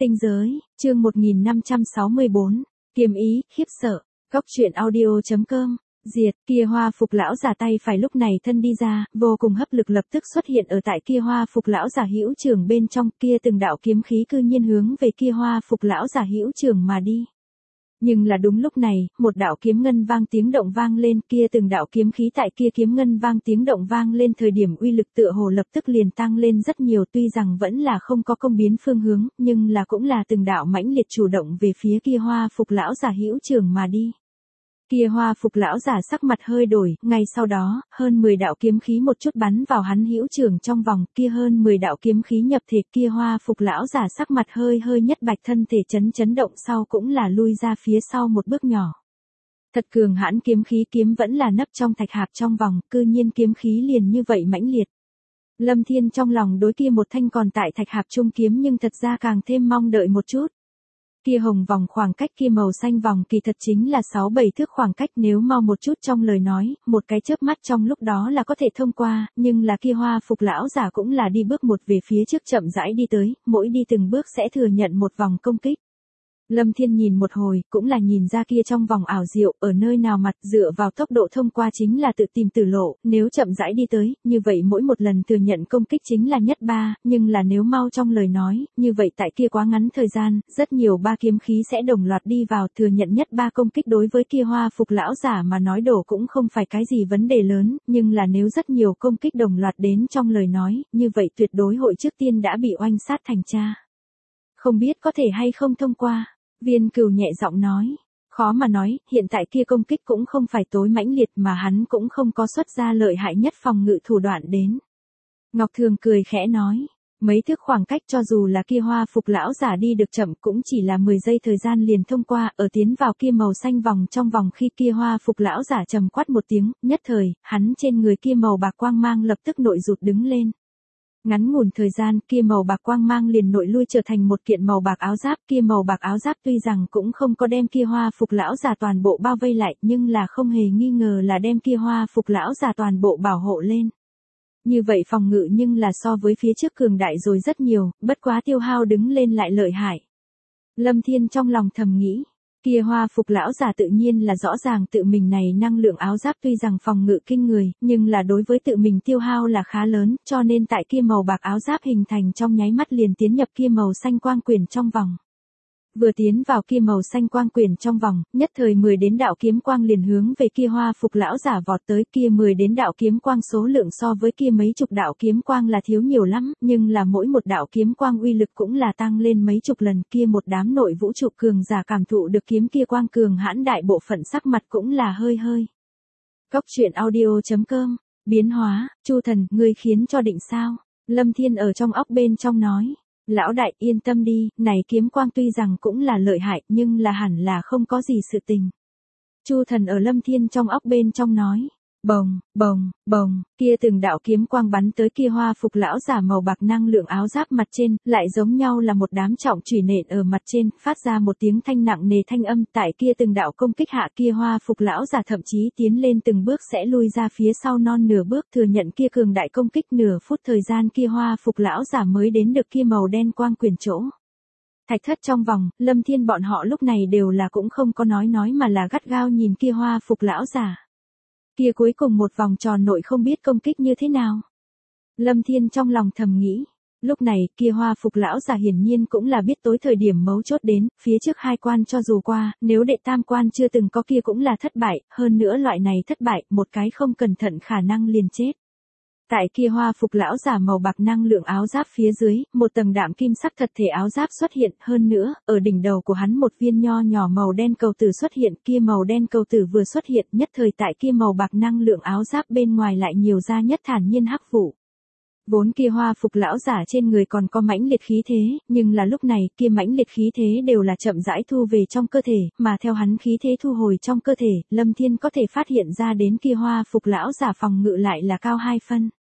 Tinh giới, chương 1564, kiếm ý, khiếp sợ, góc truyện audio.com, diệt, kia hoa phục lão giả tay phải lúc này thân đi ra, vô cùng hấp lực lập tức xuất hiện ở tại kia hoa phục lão giả hữu trưởng bên trong, kia từng đạo kiếm khí cư nhiên hướng về kia hoa phục lão giả hữu trưởng mà đi. Nhưng là đúng lúc này, một đạo kiếm ngân vang tiếng động vang lên, kia từng đạo kiếm khí tại kia kiếm ngân vang tiếng động vang lên thời điểm uy lực tựa hồ lập tức liền tăng lên rất nhiều, tuy rằng vẫn là không có công biến phương hướng, nhưng là cũng là từng đạo mãnh liệt chủ động về phía kia hoa phục lão giả hữu trưởng mà đi. Kia hoa phục lão giả sắc mặt hơi đổi, ngay sau đó, hơn 10 đạo kiếm khí một chút bắn vào hắn hữu trưởng trong vòng, kia hơn 10 đạo kiếm khí nhập thể, kia hoa phục lão giả sắc mặt hơi nhất bạch, thân thể chấn động sau cũng là lui ra phía sau một bước nhỏ. Thật cường hãn kiếm khí, kiếm vẫn là nấp trong thạch hạp trong vòng, cư nhiên kiếm khí liền như vậy mãnh liệt. Lâm Thiên trong lòng đối kia một thanh còn tại thạch hạp trung kiếm nhưng thật ra càng thêm mong đợi một chút. Kia hồng vòng khoảng cách, kia màu xanh vòng kỳ thật chính là 6-7 thước khoảng cách, nếu mau một chút trong lời nói, một cái chớp mắt trong lúc đó là có thể thông qua, nhưng là kia hoa phục lão giả cũng là đi bước một về phía trước chậm rãi đi tới, mỗi đi từng bước sẽ thừa nhận một vòng công kích. Lâm Thiên nhìn một hồi, cũng là nhìn ra kia trong vòng ảo diệu, ở nơi nào mặt dựa vào tốc độ thông qua chính là tự tìm tử lộ, nếu chậm rãi đi tới, như vậy mỗi một lần thừa nhận công kích chính là nhất 3, nhưng là nếu mau trong lời nói, như vậy tại kia quá ngắn thời gian, rất nhiều ba kiếm khí sẽ đồng loạt đi vào, thừa nhận nhất 3 công kích đối với kia hoa phục lão giả mà nói đổ cũng không phải cái gì vấn đề lớn, nhưng là nếu rất nhiều công kích đồng loạt đến trong lời nói, như vậy tuyệt đối hội trước tiên đã bị oanh sát thành cha. Không biết có thể hay không thông qua. Viên Cửu nhẹ giọng nói, khó mà nói, hiện tại kia công kích cũng không phải tối mãnh liệt mà hắn cũng không có xuất ra lợi hại nhất phòng ngự thủ đoạn đến. Ngọc Thường cười khẽ nói, mấy thước khoảng cách cho dù là kia hoa phục lão giả đi được chậm cũng chỉ là 10 giây thời gian liền thông qua, ở tiến vào kia màu xanh vòng trong vòng khi kia hoa phục lão giả trầm quát một tiếng, nhất thời, hắn trên người kia màu bạc quang mang lập tức nội rụt đứng lên. Ngắn ngủn thời gian kia màu bạc quang mang liền nội lui trở thành một kiện màu bạc áo giáp, kia màu bạc áo giáp tuy rằng cũng không có đem kia hoa phục lão giả toàn bộ bao vây lại, nhưng là không hề nghi ngờ là đem kia hoa phục lão giả toàn bộ bảo hộ lên. Như vậy phòng ngự nhưng là so với phía trước cường đại rồi rất nhiều, bất quá tiêu hao đứng lên lại lợi hại. Lâm Thiên trong lòng thầm nghĩ. Kia hoa phục lão giả tự nhiên là rõ ràng tự mình này năng lượng áo giáp tuy rằng phòng ngự kinh người, nhưng là đối với tự mình tiêu hao là khá lớn, cho nên tại kia màu bạc áo giáp hình thành trong nháy mắt liền tiến nhập kia màu xanh quang quyển trong vòng. Vừa tiến vào kia màu xanh quang quyển trong vòng, nhất thời 10 đến đạo kiếm quang liền hướng về kia hoa phục lão giả vọt tới, kia 10 đến đạo kiếm quang số lượng so với kia mấy chục đạo kiếm quang là thiếu nhiều lắm, nhưng là mỗi một đạo kiếm quang uy lực cũng là tăng lên mấy chục lần, kia một đám nội vũ trụ cường giả cảm thụ được kiếm kia quang cường hãn đại bộ phận sắc mặt cũng là hơi. Góc truyện audio.com, biến hóa, Chu Thần, ngươi khiến cho định sao? Lâm Thiên ở trong óc bên trong nói. Lão đại yên tâm đi, này kiếm quang tuy rằng cũng là lợi hại nhưng là hẳn là không có gì sự tình. Chu Thần ở Lâm Thiên trong óc bên trong nói, bồng, kia từng đạo kiếm quang bắn tới kia hoa phục lão giả màu bạc năng lượng áo giáp mặt trên, lại giống nhau là một đám trọng chùy nện ở mặt trên, phát ra một tiếng thanh nặng nề thanh âm, tại kia từng đạo công kích hạ kia hoa phục lão giả thậm chí tiến lên từng bước sẽ lui ra phía sau non nửa bước, thừa nhận kia cường đại công kích, nửa phút thời gian kia hoa phục lão giả mới đến được kia màu đen quang quyển chỗ. Thạch thất trong vòng, Lâm Thiên bọn họ lúc này đều là cũng không có nói mà là gắt gao nhìn kia hoa phục lão giả. Kia cuối cùng một vòng tròn nội không biết công kích như thế nào. Lâm Thiên trong lòng thầm nghĩ. Lúc này kia hoa phục lão giả hiển nhiên cũng là biết tối thời điểm mấu chốt đến, phía trước 2 quan cho dù qua, nếu đệ tam quan chưa từng có kia cũng là thất bại, hơn nữa loại này thất bại, một cái không cẩn thận khả năng liền chết. Tại kia hoa phục lão giả màu bạc năng lượng áo giáp phía dưới, một tầng đạm kim sắc thật thể áo giáp xuất hiện, hơn nữa, ở đỉnh đầu của hắn một viên nho nhỏ màu đen cầu tử xuất hiện, kia màu đen cầu tử vừa xuất hiện, nhất thời tại kia màu bạc năng lượng áo giáp bên ngoài lại nhiều ra nhất thản nhiên hắc vụ. Vốn kia hoa phục lão giả trên người còn có mãnh liệt khí thế, nhưng là lúc này kia mãnh liệt khí thế đều là chậm rãi thu về trong cơ thể, mà theo hắn khí thế thu hồi trong cơ thể, Lâm Thiên có thể phát hiện ra đến kia hoa phục lão giả phòng ngự lại là cao 2 phân.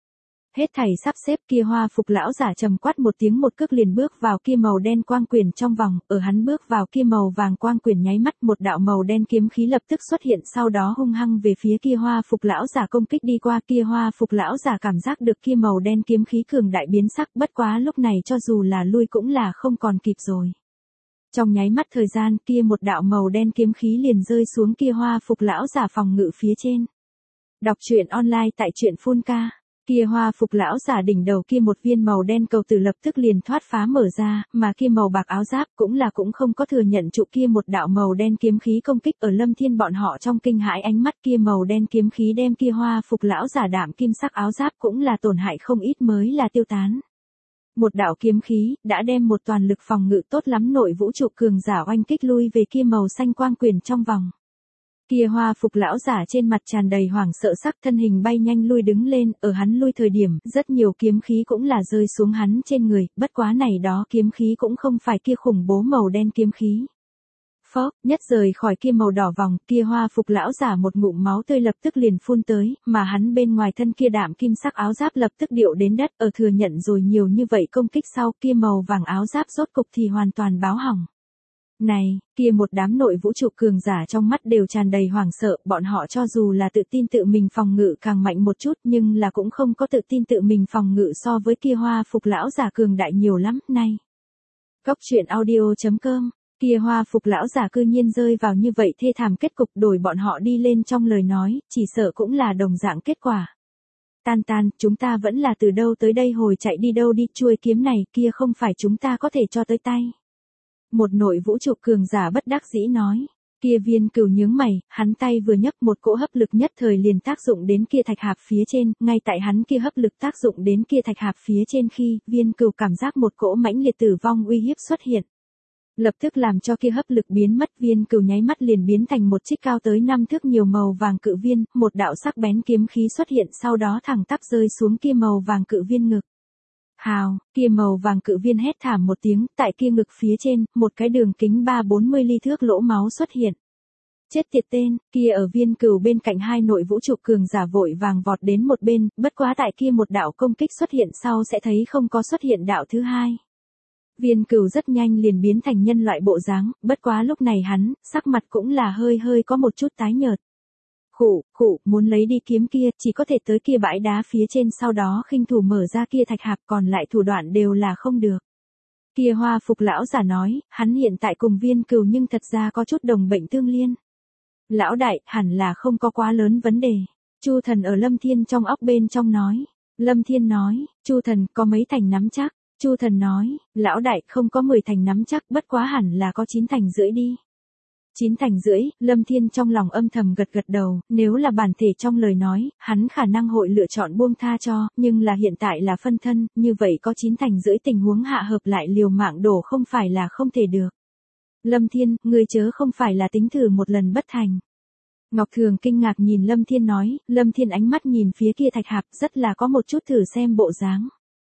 Hết thảy sắp xếp, kia hoa phục lão giả trầm quát một tiếng, một cước liền bước vào kia màu đen quang quyển trong vòng, ở hắn bước vào kia màu vàng quang quyển nháy mắt, một đạo màu đen kiếm khí lập tức xuất hiện, sau đó hung hăng về phía kia hoa phục lão giả công kích đi qua. Kia hoa phục lão giả cảm giác được kia màu đen kiếm khí cường đại biến sắc, bất quá lúc này cho dù là lui cũng là không còn kịp rồi. Trong nháy mắt thời gian, kia một đạo màu đen kiếm khí liền rơi xuống kia hoa phục lão giả phòng ngự phía trên. Đọc truyện online tại truyện Phun Ca. Kia hoa phục lão giả đỉnh đầu kia một viên màu đen cầu tử lập tức liền thoát phá mở ra, mà kia màu bạc áo giáp cũng không có thừa nhận trụ kia một đạo màu đen kiếm khí công kích. Ở Lâm Thiên bọn họ trong kinh hãi ánh mắt, kia màu đen kiếm khí đem kia hoa phục lão giả đạm kim sắc áo giáp cũng là tổn hại không ít mới là tiêu tán. Một đạo kiếm khí đã đem một toàn lực phòng ngự tốt lắm nội vũ trụ cường giả oanh kích lui về kia màu xanh quang quyển trong vòng. Kia hoa phục lão giả trên mặt tràn đầy hoảng sợ sắc, thân hình bay nhanh lui đứng lên, ở hắn lui thời điểm, rất nhiều kiếm khí cũng là rơi xuống hắn trên người, bất quá này đó kiếm khí cũng không phải kia khủng bố màu đen kiếm khí. Phốc, nhất rời khỏi kia màu đỏ vòng, kia hoa phục lão giả một ngụm máu tươi lập tức liền phun tới, mà hắn bên ngoài thân kia đạm kim sắc áo giáp lập tức điệu đến đất, ở thừa nhận rồi nhiều như vậy công kích sau, kia màu vàng áo giáp rốt cục thì hoàn toàn báo hỏng. Này, kia một đám nội vũ trụ cường giả trong mắt đều tràn đầy hoảng sợ, bọn họ cho dù là tự tin tự mình phòng ngự càng mạnh một chút nhưng là cũng không có tự tin tự mình phòng ngự so với kia hoa phục lão giả cường đại nhiều lắm. Này, Cốc truyện audio.com, kia hoa phục lão giả cư nhiên rơi vào như vậy thê thảm kết cục, đổi bọn họ đi lên trong lời nói, chỉ sợ cũng là đồng dạng kết quả. Tan, chúng ta vẫn là từ đâu tới đây hồi chạy đi đâu đi, chuôi kiếm này kia không phải chúng ta có thể cho tới tay. Một nội vũ trụ cường giả bất đắc dĩ nói. Kia Viên Cửu nhướng mày, hắn tay vừa nhấc, một cỗ hấp lực nhất thời liền tác dụng đến kia thạch hạp phía trên, ngay tại hắn kia hấp lực tác dụng đến kia thạch hạp phía trên khi, Viên Cửu cảm giác một cỗ mãnh liệt tử vong uy hiếp xuất hiện. Lập tức làm cho kia hấp lực biến mất, Viên Cửu nháy mắt liền biến thành một chiếc cao tới 5 thước nhiều màu vàng cự viên, một đạo sắc bén kiếm khí xuất hiện, sau đó thẳng tắp rơi xuống kia màu vàng cự viên ngực. Hào, kia màu vàng cự viên hét thảm một tiếng, tại kia ngực phía trên, một cái đường kính 3-40 ly thước lỗ máu xuất hiện. Chết tiệt tên, kia ở Viên Cửu bên cạnh hai nội vũ trụ cường giả vội vàng vọt đến một bên, bất quá tại kia một đạo công kích xuất hiện sau sẽ thấy không có xuất hiện đạo thứ hai. Viên Cửu rất nhanh liền biến thành nhân loại bộ dáng, bất quá lúc này hắn, sắc mặt cũng là hơi có một chút tái nhợt. Khụ, muốn lấy đi kiếm kia, chỉ có thể tới kia bãi đá phía trên, sau đó khinh thủ mở ra kia thạch hạp, còn lại thủ đoạn đều là không được. Kia hoa phục lão giả nói, hắn hiện tại cùng Viên Cửu nhưng thật ra có chút đồng bệnh tương liên. Lão đại, hẳn là không có quá lớn vấn đề. Chu Thần ở Lâm Thiên trong óc bên trong nói. Lâm Thiên nói, Chu Thần có mấy thành nắm chắc? Chu Thần nói, lão đại không có 10 thành nắm chắc, bất quá hẳn là có 9 thành rưỡi đi. 9 thành rưỡi, Lâm Thiên trong lòng âm thầm gật đầu, nếu là bản thể trong lời nói, hắn khả năng hội lựa chọn buông tha cho, nhưng là hiện tại là phân thân, như vậy có 9 thành rưỡi tình huống hạ hợp lại liều mạng đổ không phải là không thể được. Lâm Thiên, ngươi chớ không phải là tính thử một lần bất thành. Ngọc Thường kinh ngạc nhìn Lâm Thiên nói, Lâm Thiên ánh mắt nhìn phía kia thạch hạp rất là có một chút thử xem bộ dáng.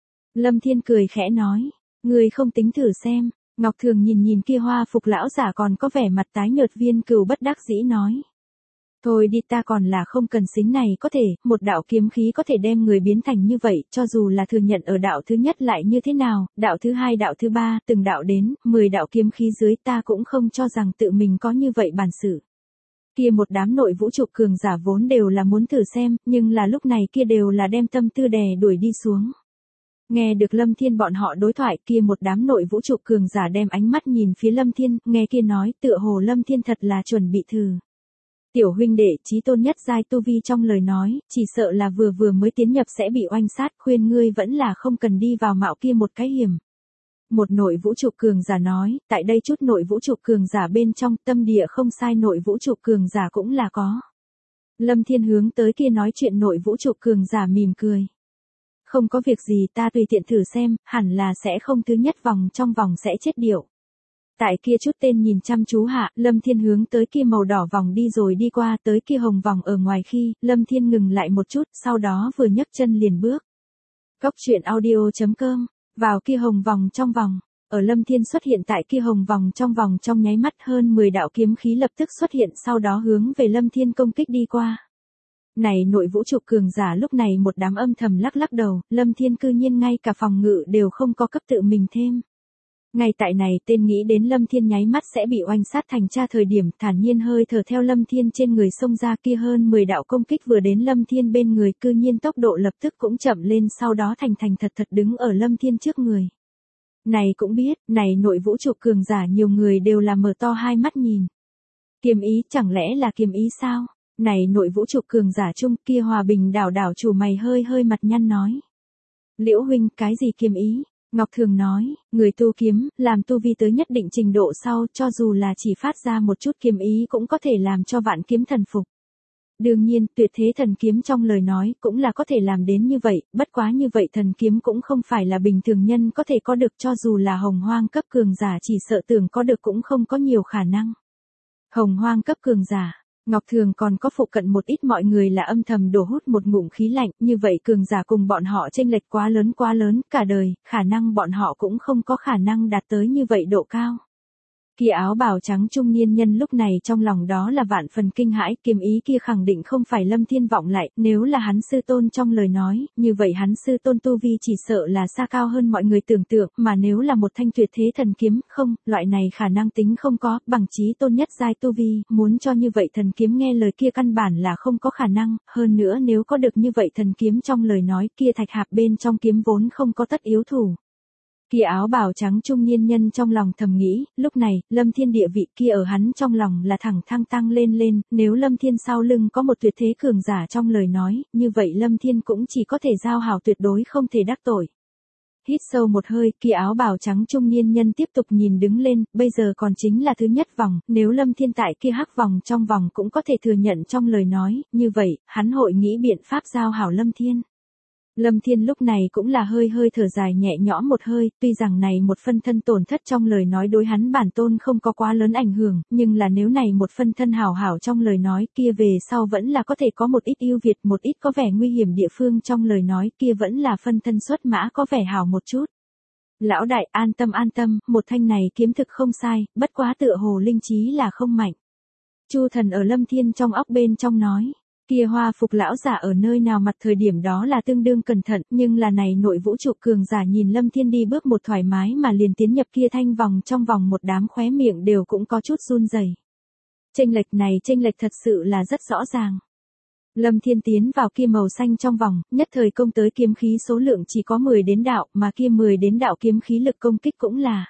Lâm Thiên cười khẽ nói, ngươi không tính thử xem. Ngọc Thường nhìn kia hoa phục lão giả còn có vẻ mặt tái nhợt, Viên Cửu bất đắc dĩ nói. Thôi đi, ta còn là không cần xính này, có thể, một đạo kiếm khí có thể đem người biến thành như vậy, cho dù là thừa nhận ở đạo thứ nhất lại như thế nào, đạo thứ hai đạo thứ ba, từng đạo đến, 10 đạo kiếm khí dưới ta cũng không cho rằng tự mình có như vậy bản sự. Kia một đám nội vũ trụ cường giả vốn đều là muốn thử xem, nhưng là lúc này kia đều là đem tâm tư đè đuổi đi xuống. Nghe được Lâm Thiên bọn họ đối thoại, kia một đám nội vũ trụ cường giả đem ánh mắt nhìn phía Lâm Thiên, nghe kia nói tựa hồ Lâm Thiên thật là chuẩn bị thử. Tiểu huynh đệ chí tôn nhất giai tu vi trong lời nói, chỉ sợ là vừa mới tiến nhập sẽ bị oanh sát, khuyên ngươi vẫn là không cần đi vào mạo kia một cái hiểm. Một nội vũ trụ cường giả nói, tại đây chút nội vũ trụ cường giả bên trong, tâm địa không sai nội vũ trụ cường giả cũng là có. Lâm Thiên hướng tới kia nói chuyện nội vũ trụ cường giả mỉm cười. Không có việc gì, ta tùy tiện thử xem, hẳn là sẽ không thứ nhất vòng trong vòng sẽ chết điệu. Tại kia chút tên nhìn chăm chú hạ, Lâm Thiên hướng tới kia màu đỏ vòng đi rồi đi qua, tới kia hồng vòng ở ngoài khi, Lâm Thiên ngừng lại một chút, sau đó vừa nhấc chân liền bước. Cốc truyện audio.com, vào kia hồng vòng trong vòng, ở Lâm Thiên xuất hiện tại kia hồng vòng trong nháy mắt hơn 10 đạo kiếm khí lập tức xuất hiện, sau đó hướng về Lâm Thiên công kích đi qua. Này nội vũ trụ cường giả lúc này một đám âm thầm lắc lắc đầu, Lâm Thiên cư nhiên ngay cả phòng ngự đều không có cấp tự mình thêm. Ngay tại này tên nghĩ đến Lâm Thiên nháy mắt sẽ bị oanh sát thành cha thời điểm thản nhiên hơi thở theo Lâm Thiên trên người xông ra kia hơn 10 đạo công kích vừa đến Lâm Thiên bên người cư nhiên tốc độ lập tức cũng chậm lên sau đó thành thật đứng ở Lâm Thiên trước người. Này cũng biết, này nội vũ trụ cường giả nhiều người đều là mở to hai mắt nhìn. Kiếm ý chẳng lẽ là kiếm ý sao? Này nội vũ trụ cường giả chung kia Hòa Bình đảo chủ mày hơi mặt nhăn nói. Liễu huynh cái gì kiếm ý? Ngọc Thường nói, người tu kiếm, làm tu vi tới nhất định trình độ sau cho dù là chỉ phát ra một chút kiếm ý cũng có thể làm cho vạn kiếm thần phục. Đương nhiên, tuyệt thế thần kiếm trong lời nói cũng là có thể làm đến như vậy, bất quá như vậy thần kiếm cũng không phải là bình thường nhân có thể có được cho dù là hồng hoang cấp cường giả chỉ sợ tưởng có được cũng không có nhiều khả năng. Hồng hoang cấp cường giả. Ngọc Thường còn có phụ cận một ít mọi người là âm thầm đổ hút một ngụm khí lạnh, như vậy cường giả cùng bọn họ chênh lệch quá lớn, cả đời, khả năng bọn họ cũng không có khả năng đạt tới như vậy độ cao. Kia áo bào trắng trung niên nhân lúc này trong lòng đó là vạn phần kinh hãi, kiếm ý kia khẳng định không phải Lâm Thiên vọng lại, nếu là hắn sư tôn trong lời nói, như vậy hắn sư tôn tu vi chỉ sợ là xa cao hơn mọi người tưởng tượng, mà nếu là một thanh tuyệt thế thần kiếm, không, loại này khả năng tính không có, bằng chí tôn nhất giai tu vi, muốn cho như vậy thần kiếm nghe lời kia căn bản là không có khả năng, hơn nữa nếu có được như vậy thần kiếm trong lời nói kia thạch hạp bên trong kiếm vốn không có tất yếu thủ. Kia áo bào trắng trung niên nhân trong lòng thầm nghĩ, lúc này, Lâm Thiên địa vị kia ở hắn trong lòng là thẳng thăng tăng lên, nếu Lâm Thiên sau lưng có một tuyệt thế cường giả trong lời nói, như vậy Lâm Thiên cũng chỉ có thể giao hảo tuyệt đối không thể đắc tội. Hít sâu một hơi, kia áo bào trắng trung niên nhân tiếp tục nhìn đứng lên, bây giờ còn chính là thứ nhất vòng, nếu Lâm Thiên tại kia hắc vòng trong vòng cũng có thể thừa nhận trong lời nói, như vậy, hắn hội nghĩ biện pháp giao hảo Lâm Thiên. Lâm Thiên lúc này cũng là hơi thở dài nhẹ nhõm một hơi, tuy rằng này một phân thân tổn thất trong lời nói đối hắn bản tôn không có quá lớn ảnh hưởng, nhưng là nếu này một phân thân hảo trong lời nói kia về sau vẫn là có thể có một ít ưu việt, một ít có vẻ nguy hiểm địa phương trong lời nói kia vẫn là phân thân xuất mã có vẻ hảo một chút. Lão đại an tâm, một thanh này kiếm thực không sai, bất quá tựa hồ linh trí là không mạnh. Chu Thần ở Lâm Thiên trong óc bên trong nói. Kia hoa phục lão giả ở nơi nào mặt thời điểm đó là tương đương cẩn thận, nhưng là này nội vũ trụ cường giả nhìn Lâm Thiên đi bước một thoải mái mà liền tiến nhập kia thanh vòng trong vòng một đám khóe miệng đều cũng có chút run rẩy. Chênh lệch thật sự là rất rõ ràng. Lâm Thiên tiến vào kia màu xanh trong vòng, nhất thời công tới kiếm khí số lượng chỉ có 10 đến đạo, mà kia 10 đến đạo kiếm khí lực công kích cũng là.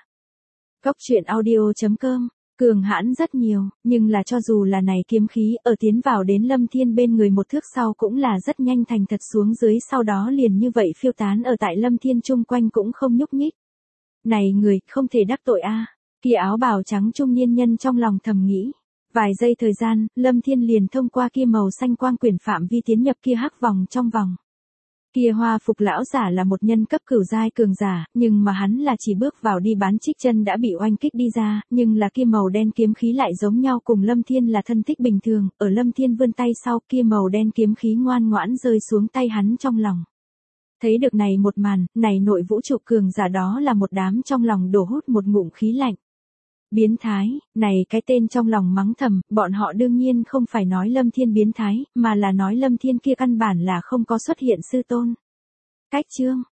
Goctruyện.audio.com cường hãn rất nhiều, nhưng là cho dù là này kiếm khí ở tiến vào đến Lâm Thiên bên người một thước sau cũng là rất nhanh thành thật xuống dưới sau đó liền như vậy phiêu tán ở tại Lâm Thiên chung quanh cũng không nhúc nhích. Này người, không thể đắc tội a. Kia áo bào trắng trung niên nhân trong lòng thầm nghĩ. Vài giây thời gian, Lâm Thiên liền thông qua kia màu xanh quang quyển phạm vi tiến nhập kia hắc vòng trong vòng. Kia hoa phục lão giả là một nhân cấp cửu giai cường giả, nhưng mà hắn là chỉ bước vào đi bán trích chân đã bị oanh kích đi ra, nhưng là kia màu đen kiếm khí lại giống nhau cùng Lâm Thiên là thân thích bình thường, ở Lâm Thiên vươn tay sau kia màu đen kiếm khí ngoan ngoãn rơi xuống tay hắn trong lòng. Thấy được này một màn, này nội vũ trụ cường giả đó là một đám trong lòng đổ hút một ngụm khí lạnh. Biến thái, này cái tên trong lòng mắng thầm, bọn họ đương nhiên không phải nói Lâm Thiên biến thái, mà là nói Lâm Thiên kia căn bản là không có xuất hiện sư tôn. Cách chương